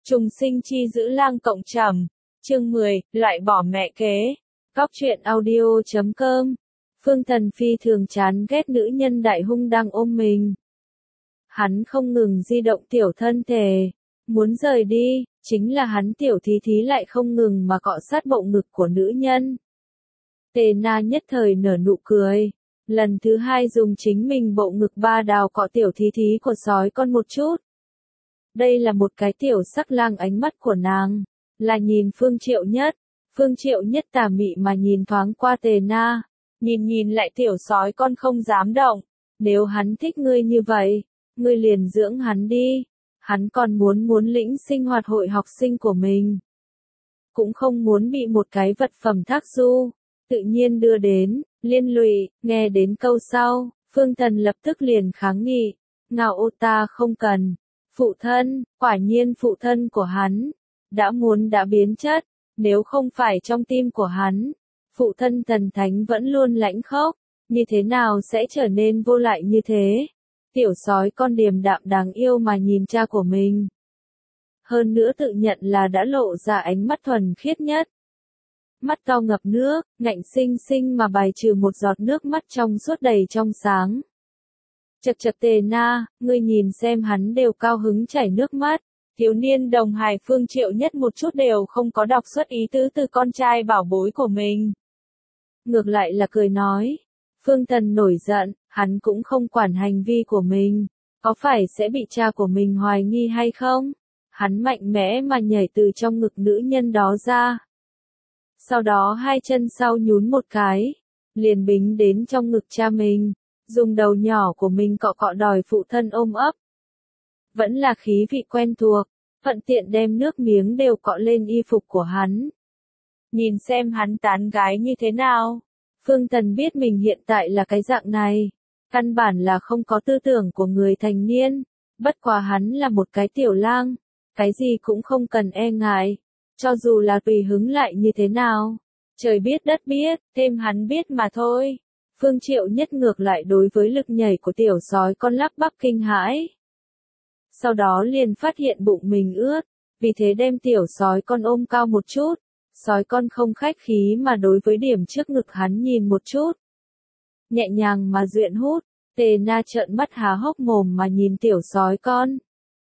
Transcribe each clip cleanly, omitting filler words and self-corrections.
Trùng sinh chi giữ lang cộng trầm. Chương 10, loại bỏ mẹ kế. Góc truyện audio.com. Phương Thần phi thường chán ghét nữ nhân đại hung đang ôm mình. Hắn không ngừng di động tiểu thân thể, muốn rời đi, chính là hắn tiểu thí thí lại không ngừng mà cọ sát bộ ngực của nữ nhân. Tề Na nhất thời nở nụ cười, lần thứ hai dùng chính mình bộ ngực ba đào cọ tiểu thí thí của sói con một chút. Đây là một cái tiểu sắc lang, ánh mắt của nàng là nhìn Phương Triệu Nhất. Phương Triệu Nhất tà mị mà nhìn thoáng qua Tề Na, nhìn lại tiểu sói con không dám động. Nếu hắn thích ngươi như vậy, ngươi liền dưỡng hắn đi. Hắn còn muốn lĩnh sinh hoạt hội học sinh của mình, cũng không muốn bị một cái vật phẩm thác du tự nhiên đưa đến liên lụy. Nghe đến câu sau, Phương Thần lập tức liền kháng nghị, ngao ô ta không cần. Phụ thân, quả nhiên phụ thân của hắn đã biến chất, nếu không phải trong tim của hắn, phụ thân thần thánh vẫn luôn lãnh khốc, như thế nào sẽ trở nên vô lại như thế? Tiểu sói con điềm đạm đáng yêu mà nhìn cha của mình. Hơn nữa tự nhận là đã lộ ra ánh mắt thuần khiết nhất. Mắt to ngập nước, ngạnh xinh xinh mà bài trừ một giọt nước mắt trong suốt đầy trong sáng. Chật Tề Na, ngươi nhìn xem hắn đều cao hứng chảy nước mắt. Thiếu niên đồng hài Phương Triệu Nhất một chút đều không có đọc xuất ý tứ từ con trai bảo bối của mình. Ngược lại là cười nói. Phương Thần nổi giận, hắn cũng không quản hành vi của mình, có phải sẽ bị cha của mình hoài nghi hay không? Hắn mạnh mẽ mà nhảy từ trong ngực nữ nhân đó ra. Sau đó hai chân sau nhún một cái, liền bính đến trong ngực cha mình, dùng đầu nhỏ của mình cọ cọ đòi phụ thân ôm ấp. Vẫn là khí vị quen thuộc, thuận tiện đem nước miếng đều cọ lên y phục của hắn. Nhìn xem hắn tán gái như thế nào. Phương Thần biết mình hiện tại là cái dạng này, căn bản là không có tư tưởng của người thành niên, bất quá hắn là một cái tiểu lang, cái gì cũng không cần e ngại, cho dù là tùy hứng lại như thế nào, trời biết đất biết, thêm hắn biết mà thôi. Phương Triệu Nhất ngược lại đối với lực nhảy của tiểu sói con lắp bắp kinh hãi. Sau đó liền phát hiện bụng mình ướt, vì thế đem tiểu sói con ôm cao một chút. Sói con không khách khí mà đối với điểm trước ngực hắn nhìn một chút. Nhẹ nhàng mà duyện hút, Tề Na trợn mắt há hốc mồm mà nhìn tiểu sói con.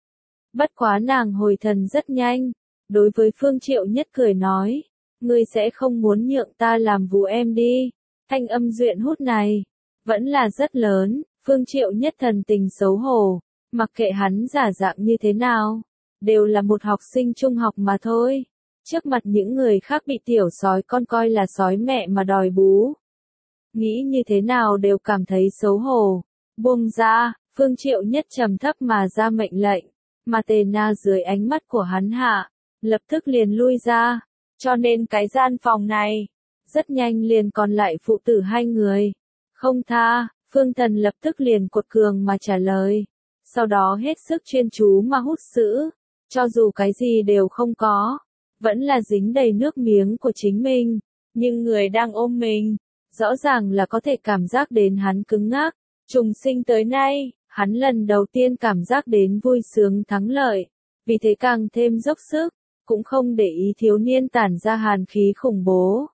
Bất quá nàng hồi thần rất nhanh, đối với Phương Triệu Nhất cười nói, ngươi sẽ không muốn nhượng ta làm vú em đi. Thanh âm duyện hút này, vẫn là rất lớn. Phương Triệu Nhất thần tình xấu hổ, mặc kệ hắn giả dạng như thế nào, đều là một học sinh trung học mà thôi. Trước mặt những người khác bị tiểu sói con coi là sói mẹ mà đòi bú. Nghĩ như thế nào đều cảm thấy xấu hổ. Buông ra, Phương Triệu Nhất trầm thấp mà ra mệnh lệnh, mà Tề Na dưới ánh mắt của hắn hạ, lập tức liền lui ra. Cho nên cái gian phòng này, rất nhanh liền còn lại phụ tử hai người. Không tha, Phương Thần lập tức liền cuột cường mà trả lời. Sau đó hết sức chuyên chú mà hút sữa, cho dù cái gì đều không có. Vẫn là dính đầy nước miếng của chính mình, nhưng người đang ôm mình, rõ ràng là có thể cảm giác đến hắn cứng ngắc. Trùng sinh tới nay, hắn lần đầu tiên cảm giác đến vui sướng thắng lợi, vì thế càng thêm dốc sức, cũng không để ý thiếu niên tản ra hàn khí khủng bố.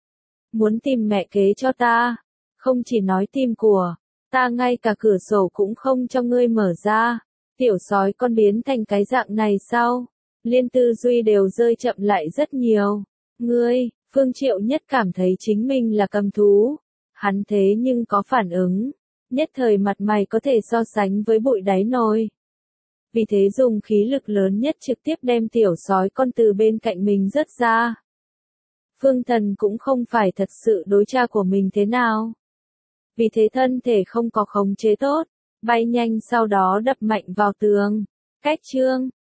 Muốn tìm mẹ kế cho ta, không chỉ nói tìm của, ta ngay cả cửa sổ cũng không cho ngươi mở ra. Tiểu sói con biến thành cái dạng này sao? Liên tư duy đều rơi chậm lại rất nhiều. Ngươi, Phương Triệu Nhất cảm thấy chính mình là cầm thú. Hắn thế nhưng có phản ứng. Nhất thời mặt mày có thể so sánh với bụi đáy nồi. Vì thế dùng khí lực lớn nhất trực tiếp đem tiểu sói con từ bên cạnh mình rớt ra. Phương Thần cũng không phải thật sự đối cha của mình thế nào. Vì thế thân thể không có khống chế tốt, bay nhanh sau đó đập mạnh vào tường. Cách chương